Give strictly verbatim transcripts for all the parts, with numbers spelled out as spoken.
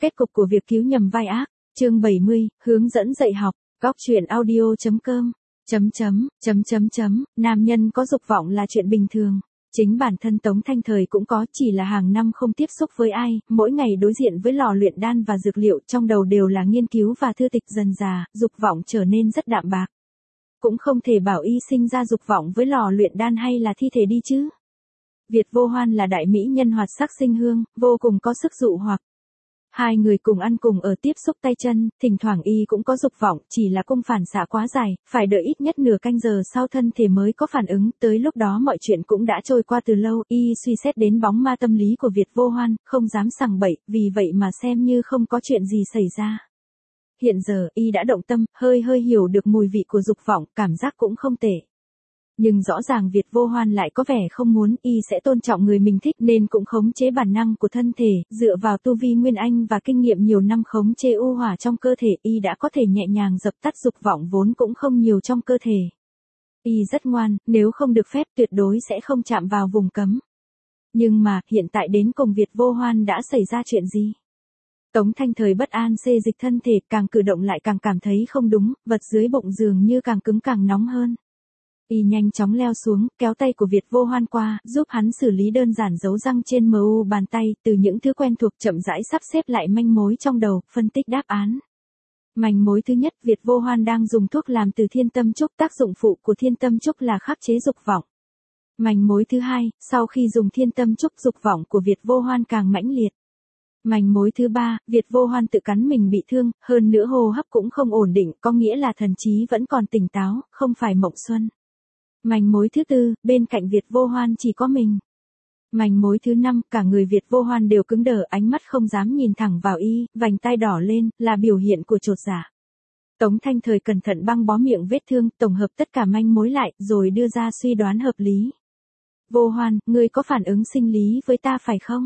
Kết cục của việc cứu nhầm vai ác, chương bảy mươi, hướng dẫn dạy học, góc truyện audio.com, chấm chấm, chấm chấm chấm, nam nhân có dục vọng là chuyện bình thường. Chính bản thân Tống Thanh Thời cũng có, chỉ là hàng năm không tiếp xúc với ai, mỗi ngày đối diện với lò luyện đan và dược liệu, trong đầu đều là nghiên cứu và thư tịch, dần dà, dục vọng trở nên rất đạm bạc. Cũng không thể bảo y sinh ra dục vọng với lò luyện đan hay là thi thể đi chứ. Việt Vô Hoan là đại mỹ nhân hoạt sắc sinh hương, vô cùng có sức dụ hoặc. Hai người cùng ăn cùng ở, tiếp xúc tay chân, thỉnh thoảng y cũng có dục vọng, chỉ là cung phản xạ quá dài, phải đợi ít nhất nửa canh giờ sau thân thể mới có phản ứng, tới lúc đó mọi chuyện cũng đã trôi qua từ lâu, y suy xét đến bóng ma tâm lý của Việt Vô Hoan, không dám sằng bậy, vì vậy mà xem như không có chuyện gì xảy ra. Hiện giờ, y đã động tâm, hơi hơi hiểu được mùi vị của dục vọng, cảm giác cũng không tệ. Nhưng rõ ràng Việt Vô Hoan lại có vẻ không muốn, y sẽ tôn trọng người mình thích nên cũng khống chế bản năng của thân thể, dựa vào tu vi nguyên anh và kinh nghiệm nhiều năm khống chế u hỏa trong cơ thể, y đã có thể nhẹ nhàng dập tắt dục vọng vốn cũng không nhiều trong cơ thể. Y rất ngoan, nếu không được phép tuyệt đối sẽ không chạm vào vùng cấm. Nhưng mà, hiện tại đến cùng Việt Vô Hoan đã xảy ra chuyện gì? Tống Thanh Thời bất an xê dịch thân thể, càng cử động lại càng cảm thấy không đúng, vật dưới bụng dường như càng cứng càng nóng hơn. Y nhanh chóng leo xuống, kéo tay của Việt Vô Hoan qua, giúp hắn xử lý đơn giản dấu răng trên mu bàn tay, từ những thứ quen thuộc chậm rãi sắp xếp lại manh mối trong đầu, phân tích đáp án. Manh mối thứ nhất, Việt Vô Hoan đang dùng thuốc làm từ thiên tâm trúc, tác dụng phụ của thiên tâm trúc là khắc chế dục vọng. Manh mối thứ hai, sau khi dùng thiên tâm trúc, dục vọng của Việt Vô Hoan càng mãnh liệt. Manh mối thứ ba, Việt Vô Hoan tự cắn mình bị thương, hơn nữa hô hấp cũng không ổn định, có nghĩa là thần trí vẫn còn tỉnh táo, không phải mộng xuân. Manh mối thứ tư, bên cạnh Việt Vô Hoan chỉ có mình. Manh mối thứ năm, cả người Việt Vô Hoan đều cứng đờ, ánh mắt không dám nhìn thẳng vào y, vành tai đỏ lên, là biểu hiện của chột dạ. Tống Thanh Thời cẩn thận băng bó miệng vết thương, tổng hợp tất cả manh mối lại, rồi đưa ra suy đoán hợp lý. Vô Hoan, ngươi có phản ứng sinh lý với ta phải không?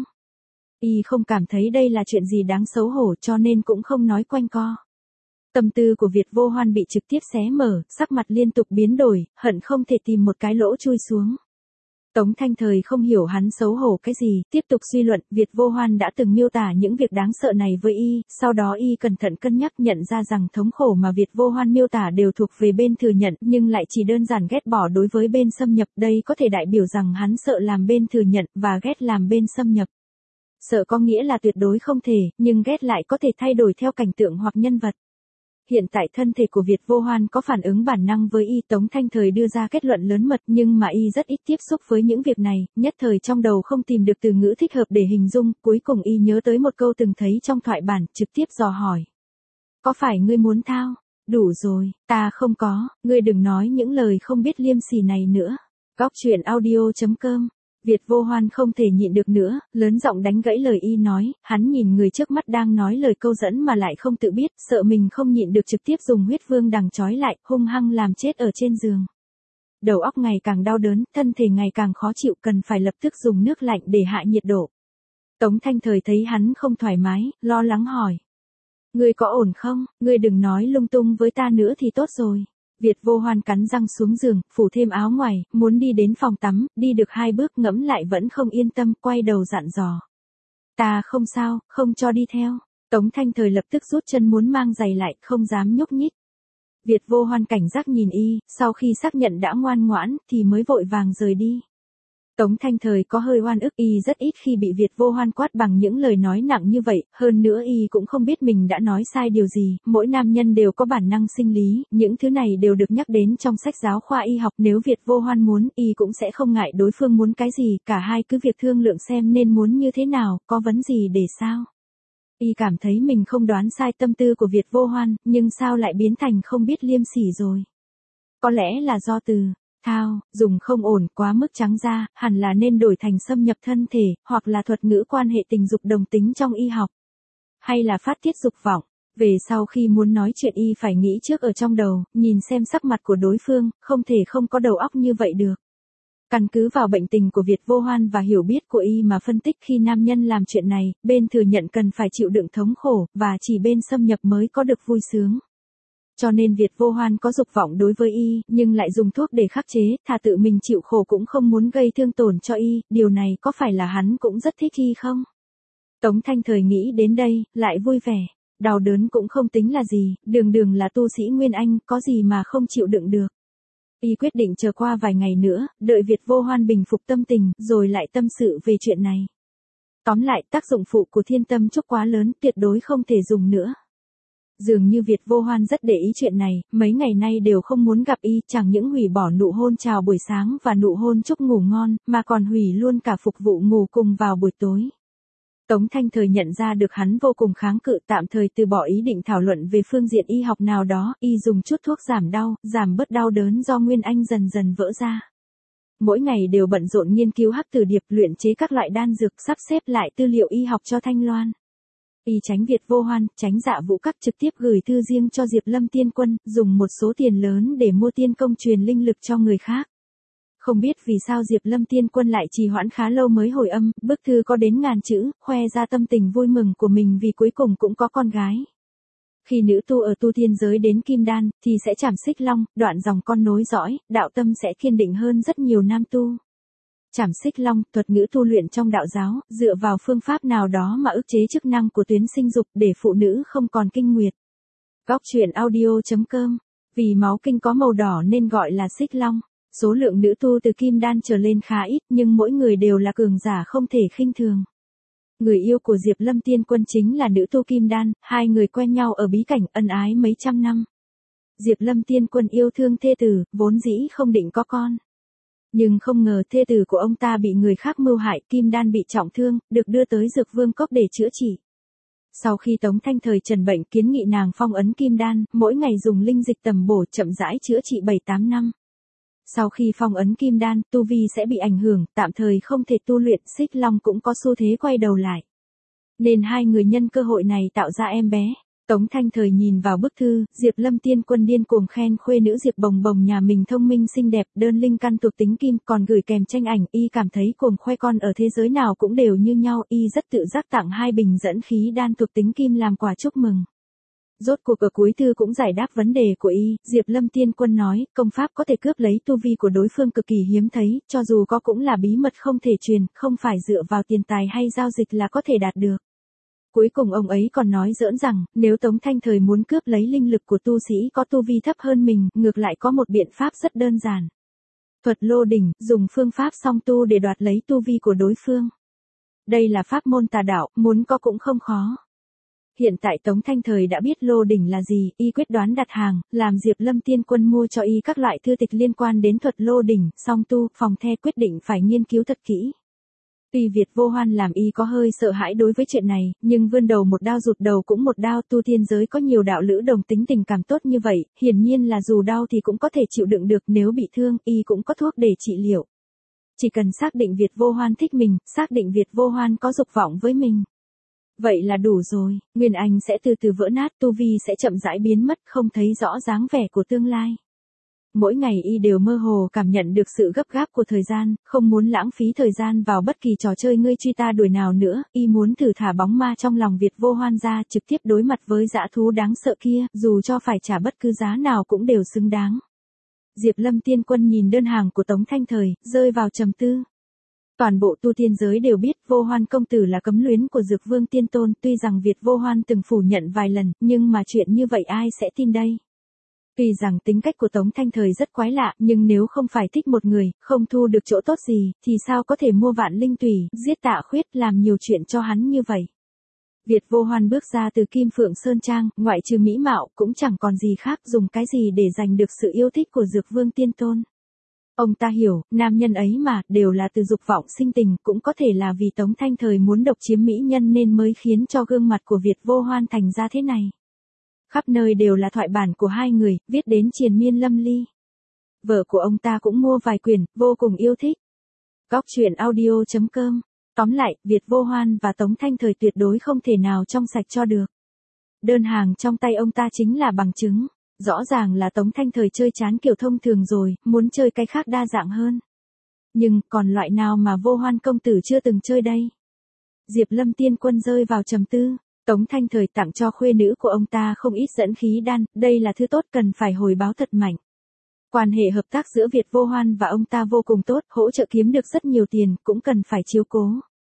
Y không cảm thấy đây là chuyện gì đáng xấu hổ cho nên cũng không nói quanh co. Tâm tư của Việt Vô Hoan bị trực tiếp xé mở, sắc mặt liên tục biến đổi, hận không thể tìm một cái lỗ chui xuống. Tống Thanh Thời không hiểu hắn xấu hổ cái gì, tiếp tục suy luận, Việt Vô Hoan đã từng miêu tả những việc đáng sợ này với y, sau đó y cẩn thận cân nhắc nhận ra rằng thống khổ mà Việt Vô Hoan miêu tả đều thuộc về bên thừa nhận, nhưng lại chỉ đơn giản ghét bỏ đối với bên xâm nhập, đây có thể đại biểu rằng hắn sợ làm bên thừa nhận và ghét làm bên xâm nhập. Sợ có nghĩa là tuyệt đối không thể, nhưng ghét lại có thể thay đổi theo cảnh tượng hoặc nhân vật. Hiện tại thân thể của Việt Vô Hoan có phản ứng bản năng với y, Tống Thanh Thời đưa ra kết luận lớn mật, nhưng mà y rất ít tiếp xúc với những việc này, nhất thời trong đầu không tìm được từ ngữ thích hợp để hình dung, cuối cùng y nhớ tới một câu từng thấy trong thoại bản, trực tiếp dò hỏi. Có phải ngươi muốn thao? Đủ rồi, ta không có, ngươi đừng nói những lời không biết liêm sỉ này nữa. Góc truyện audio.com. Việt Vô Hoan không thể nhịn được nữa, lớn giọng đánh gãy lời y nói, hắn nhìn người trước mắt đang nói lời câu dẫn mà lại không tự biết, sợ mình không nhịn được trực tiếp dùng huyết vương đằng trói lại, hung hăng làm chết ở trên giường. Đầu óc ngày càng đau đớn, thân thể ngày càng khó chịu, cần phải lập tức dùng nước lạnh để hạ nhiệt độ. Tống Thanh Thời thấy hắn không thoải mái, lo lắng hỏi. Ngươi có ổn không, ngươi đừng nói lung tung với ta nữa thì tốt rồi. Việt Vô Hoan cắn răng xuống giường, phủ thêm áo ngoài, muốn đi đến phòng tắm, đi được hai bước ngẫm lại vẫn không yên tâm, quay đầu dặn dò. Ta không sao, không cho đi theo. Tống Thanh Thời lập tức rút chân muốn mang giày lại, không dám nhúc nhích. Việt Vô Hoan cảnh giác nhìn y, sau khi xác nhận đã ngoan ngoãn, thì mới vội vàng rời đi. Tống Thanh Thời có hơi oan ức, y rất ít khi bị Việt Vô Hoan quát bằng những lời nói nặng như vậy, hơn nữa y cũng không biết mình đã nói sai điều gì, mỗi nam nhân đều có bản năng sinh lý, những thứ này đều được nhắc đến trong sách giáo khoa y học, nếu Việt Vô Hoan muốn, y cũng sẽ không ngại đối phương muốn cái gì, cả hai cứ việc thương lượng xem nên muốn như thế nào, có vấn gì để sao. Y cảm thấy mình không đoán sai tâm tư của Việt Vô Hoan, nhưng sao lại biến thành không biết liêm sỉ rồi. Có lẽ là do từ thao, dùng không ổn, quá mức trắng ra, hẳn là nên đổi thành xâm nhập thân thể, hoặc là thuật ngữ quan hệ tình dục đồng tính trong y học. Hay là phát tiết dục vọng. Về sau khi muốn nói chuyện y phải nghĩ trước ở trong đầu, nhìn xem sắc mặt của đối phương, không thể không có đầu óc như vậy được. Căn cứ vào bệnh tình của Việt Vô Hoan và hiểu biết của y mà phân tích khi nam nhân làm chuyện này, bên thừa nhận cần phải chịu đựng thống khổ, và chỉ bên xâm nhập mới có được vui sướng. Cho nên Việt Vô Hoan có dục vọng đối với y, nhưng lại dùng thuốc để khắc chế, thà tự mình chịu khổ cũng không muốn gây thương tổn cho y, điều này có phải là hắn cũng rất thích y không? Tống Thanh Thời nghĩ đến đây, lại vui vẻ. Đau đớn cũng không tính là gì, đường đường là tu sĩ Nguyên Anh, có gì mà không chịu đựng được. Y quyết định chờ qua vài ngày nữa, đợi Việt Vô Hoan bình phục tâm tình, rồi lại tâm sự về chuyện này. Tóm lại, tác dụng phụ của thiên tâm trúc quá lớn, tuyệt đối không thể dùng nữa. Dường như Việt Vô Hoan rất để ý chuyện này, mấy ngày nay đều không muốn gặp y, chẳng những hủy bỏ nụ hôn chào buổi sáng và nụ hôn chúc ngủ ngon, mà còn hủy luôn cả phục vụ ngủ cùng vào buổi tối. Tống Thanh Thời nhận ra được hắn vô cùng kháng cự, tạm thời từ bỏ ý định thảo luận về phương diện y học nào đó, y dùng chút thuốc giảm đau, giảm bớt đau đớn do Nguyên Anh dần dần vỡ ra. Mỗi ngày đều bận rộn nghiên cứu hắc tử điệp, luyện chế các loại đan dược, sắp xếp lại tư liệu y học cho Thanh Loan. Y tránh Việt Vô Hoan, tránh Dạ Vũ Các, trực tiếp gửi thư riêng cho Diệp Lâm Tiên Quân, dùng một số tiền lớn để mua tiên công truyền linh lực cho người khác. Không biết vì sao Diệp Lâm Tiên Quân lại trì hoãn khá lâu mới hồi âm, bức thư có đến ngàn chữ, khoe ra tâm tình vui mừng của mình vì cuối cùng cũng có con gái. Khi nữ tu ở tu tiên giới đến kim đan, thì sẽ chảm xích long, đoạn dòng con nối dõi, đạo tâm sẽ kiên định hơn rất nhiều nam tu. Chảm xích long, thuật ngữ tu luyện trong đạo giáo, dựa vào phương pháp nào đó mà ức chế chức năng của tuyến sinh dục để phụ nữ không còn kinh nguyệt. Góc truyện audio chấm com. Vì máu kinh có màu đỏ nên gọi là xích long. Số lượng nữ tu từ kim đan trở lên khá ít, nhưng mỗi người đều là cường giả không thể khinh thường. Người yêu của Diệp Lâm Tiên Quân chính là nữ tu kim đan, hai người quen nhau ở bí cảnh, ân ái mấy trăm năm. Diệp Lâm Tiên Quân yêu thương thê tử, vốn dĩ không định có con. Nhưng không ngờ thê tử của ông ta bị người khác mưu hại, kim đan bị trọng thương, được đưa tới Dược Vương Cốc để chữa trị. Sau khi Tống Thanh Thời trần bệnh, kiến nghị nàng phong ấn kim đan, mỗi ngày dùng linh dịch tầm bổ chậm rãi chữa trị bảy tám năm. Sau khi phong ấn kim đan, tu vi sẽ bị ảnh hưởng, tạm thời không thể tu luyện, xích long cũng có xu thế quay đầu lại. Nên hai người nhân cơ hội này tạo ra em bé. Tống Thanh Thời nhìn vào bức thư, Diệp Lâm Tiên Quân điên cuồng khen khuê nữ Diệp Bồng Bồng nhà mình thông minh xinh đẹp, đơn linh căn thuộc tính kim, còn gửi kèm tranh ảnh, y cảm thấy cuồng khoe con ở thế giới nào cũng đều như nhau, y rất tự giác tặng hai bình dẫn khí đan thuộc tính kim làm quà chúc mừng. Rốt cuộc ở cuối thư cũng giải đáp vấn đề của y, Diệp Lâm Tiên Quân nói, công pháp có thể cướp lấy tu vi của đối phương cực kỳ hiếm thấy, cho dù có cũng là bí mật không thể truyền, không phải dựa vào tiền tài hay giao dịch là có thể đạt được. Cuối cùng ông ấy còn nói giỡn rằng, nếu Tống Thanh Thời muốn cướp lấy linh lực của tu sĩ có tu vi thấp hơn mình, ngược lại có một biện pháp rất đơn giản. Thuật lô đỉnh, dùng phương pháp song tu để đoạt lấy tu vi của đối phương. Đây là pháp môn tà đạo, muốn có cũng không khó. Hiện tại Tống Thanh Thời đã biết lô đỉnh là gì, y quyết đoán đặt hàng, làm Diệp Lâm Tiên Quân mua cho y các loại thư tịch liên quan đến thuật lô đỉnh, song tu, phòng the, quyết định phải nghiên cứu thật kỹ. Tuy Việt Vô Hoan làm y có hơi sợ hãi đối với chuyện này, nhưng vươn đầu một đao rụt đầu cũng một đao, tu tiên giới có nhiều đạo lữ đồng tính tình cảm tốt như vậy, hiển nhiên là dù đau thì cũng có thể chịu đựng được, nếu bị thương, y cũng có thuốc để trị liệu. Chỉ cần xác định Việt Vô Hoan thích mình, xác định Việt Vô Hoan có dục vọng với mình. Vậy là đủ rồi, Nguyên Anh sẽ từ từ vỡ nát, tu vi sẽ chậm rãi biến mất, không thấy rõ dáng vẻ của tương lai. Mỗi ngày y đều mơ hồ cảm nhận được sự gấp gáp của thời gian, không muốn lãng phí thời gian vào bất kỳ trò chơi ngươi truy ta đuổi nào nữa, y muốn thử thả bóng ma trong lòng Việt Vô Hoan ra, trực tiếp đối mặt với dã thú đáng sợ kia, dù cho phải trả bất cứ giá nào cũng đều xứng đáng. Diệp Lâm Tiên Quân nhìn đơn hàng của Tống Thanh Thời, rơi vào trầm tư. Toàn bộ tu tiên giới đều biết Vô Hoan công tử là cấm luyến của Dược Vương Tiên Tôn, tuy rằng Việt Vô Hoan từng phủ nhận vài lần, nhưng mà chuyện như vậy ai sẽ tin đây? Tuy rằng tính cách của Tống Thanh Thời rất quái lạ, nhưng nếu không phải thích một người, không thu được chỗ tốt gì, thì sao có thể mua vạn linh tùy, giết Tạ Khuyết, làm nhiều chuyện cho hắn như vậy? Việt Vô Hoan bước ra từ Kim Phượng Sơn Trang, ngoại trừ mỹ mạo, cũng chẳng còn gì khác, dùng cái gì để giành được sự yêu thích của Dược Vương Tiên Tôn. Ông ta hiểu, nam nhân ấy mà, đều là từ dục vọng sinh tình, cũng có thể là vì Tống Thanh Thời muốn độc chiếm mỹ nhân nên mới khiến cho gương mặt của Việt Vô Hoan thành ra thế này. Khắp nơi đều là thoại bản của hai người, viết đến triền miên lâm ly. Vợ của ông ta cũng mua vài quyển, vô cùng yêu thích. Góc truyện audio chấm com. Tóm lại, Việt Vô Hoan và Tống Thanh Thời tuyệt đối không thể nào trong sạch cho được. Đơn hàng trong tay ông ta chính là bằng chứng. Rõ ràng là Tống Thanh Thời chơi chán kiểu thông thường rồi, muốn chơi cái khác đa dạng hơn. Nhưng, còn loại nào mà Vô Hoan công tử chưa từng chơi đây? Diệp Lâm Tiên Quân rơi vào trầm tư. Tống Thanh Thời tặng cho khuê nữ của ông ta không ít dẫn khí đan, đây là thứ tốt cần phải hồi báo thật mạnh. Quan hệ hợp tác giữa Việt Vô Hoan và ông ta vô cùng tốt, hỗ trợ kiếm được rất nhiều tiền, cũng cần phải chiếu cố.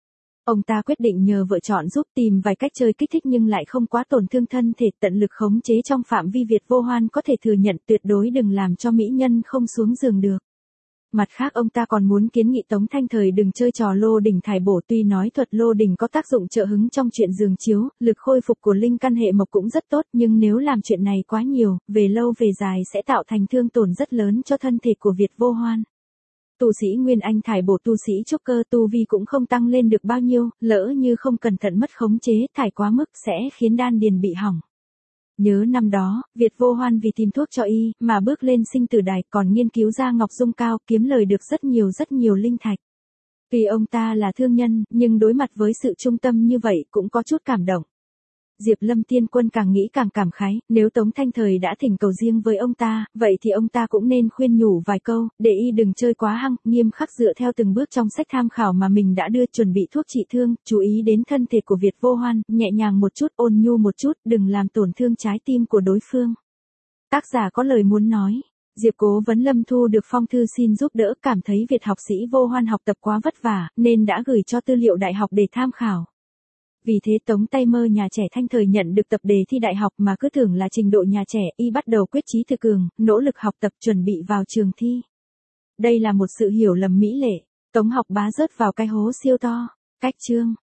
Ông ta quyết định nhờ vợ chọn giúp tìm vài cách chơi kích thích nhưng lại không quá tổn thương thân thể, tận lực khống chế trong phạm vi Việt Vô Hoan có thể thừa nhận, tuyệt đối đừng làm cho mỹ nhân không xuống giường được. Mặt khác ông ta còn muốn kiến nghị Tống Thanh Thời đừng chơi trò lô đỉnh thải bổ, tuy nói thuật lô đỉnh có tác dụng trợ hứng trong chuyện giường chiếu, lực khôi phục của linh căn hệ mộc cũng rất tốt, nhưng nếu làm chuyện này quá nhiều, về lâu về dài sẽ tạo thành thương tổn rất lớn cho thân thể của Việt Vô Hoan. Tu sĩ Nguyên Anh thải bổ tu sĩ trúc cơ tu vi cũng không tăng lên được bao nhiêu, lỡ như không cẩn thận mất khống chế thải quá mức sẽ khiến đan điền bị hỏng. Nhớ năm đó, Việt Vô Hoan vì tìm thuốc cho y, mà bước lên sinh tử đài, còn nghiên cứu ra ngọc dung cao, kiếm lời được rất nhiều rất nhiều linh thạch. Tuy ông ta là thương nhân, nhưng đối mặt với sự trung tâm như vậy cũng có chút cảm động. Diệp Lâm Tiên Quân càng nghĩ càng cảm khái, nếu Tống Thanh Thời đã thỉnh cầu riêng với ông ta, vậy thì ông ta cũng nên khuyên nhủ vài câu, để y đừng chơi quá hăng, nghiêm khắc dựa theo từng bước trong sách tham khảo mà mình đã đưa, chuẩn bị thuốc trị thương, chú ý đến thân thể của Việt Vô Hoan, nhẹ nhàng một chút, ôn nhu một chút, đừng làm tổn thương trái tim của đối phương. Tác giả có lời muốn nói. Diệp Cố Vấn Lâm thu được phong thư xin giúp đỡ, cảm thấy Việt học sĩ Vô Hoan học tập quá vất vả, nên đã gửi cho tư liệu đại học để tham khảo. Vì thế Tống Tay Mơ nhà trẻ Thanh Thời nhận được tập đề thi đại học mà cứ tưởng là trình độ nhà trẻ, y bắt đầu quyết chí thực cường, nỗ lực học tập chuẩn bị vào trường thi. Đây là một sự hiểu lầm mỹ lệ, Tống học bá rớt vào cái hố siêu to. Cách chương